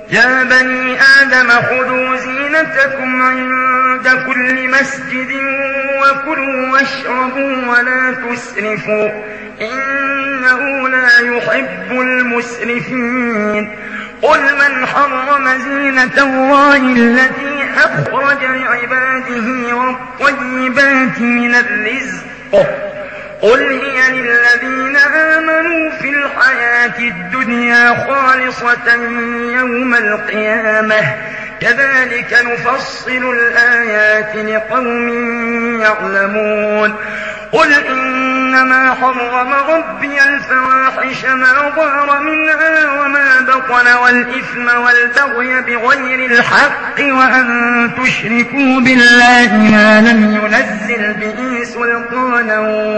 يا بني آدم خذوا زينتكم عند كل مسجد وكلوا واشربوا ولا تسرفوا إنه لا يحب المسرفين قل من حرم زينة الله التي أخرج لعباده والطيبات من الرزق قل هي للذين آمنوا في الحياة الدنيا خالصة يوم القيامة كذلك نفصل الآيات لقوم يعلمون قل إنما حرم ربي الفواحش ما ظهر منها وما بطن والإثم والبغي بغير الحق وأن تشركوا بالله ما لم ينزل به سلطانا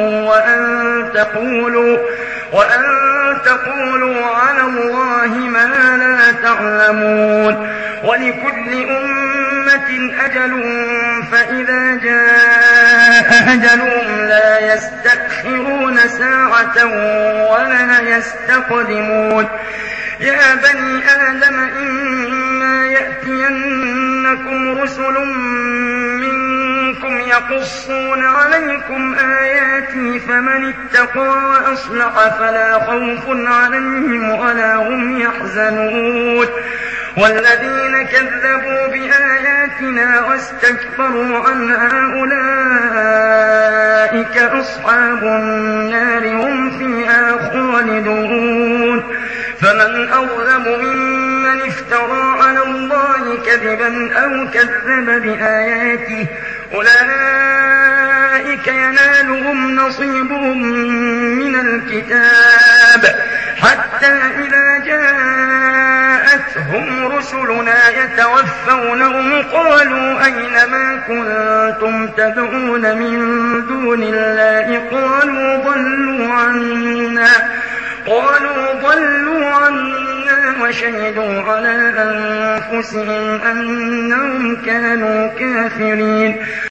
وأن تقولوا على الله ما لا تعلمون ولكل أمة أجل فإذا جاء أجلهم لا يستأخرون ساعة ولا يستقدمون يا بني آدم إما يأتينكم رسل منكم يقصون عليكم آياتي فمن اتقى وأصلح فلا خوف عليهم ولا هم يحزنون والذين كذبوا بآياتنا واستكبروا عنها أولئك أصحاب النار هم فيها خالدون فمن أظلم ممن افترى على الله كذبا أو كذب بآياته أولئك ينالهم نصيبهم من الكتاب حتى إذا جاءتهم رسلنا يتوفونهم قالوا أين ما كنتم تدعون من دون الله قالوا ضلوا عنا وشهدوا على أنفسهم أنهم كانوا كافرين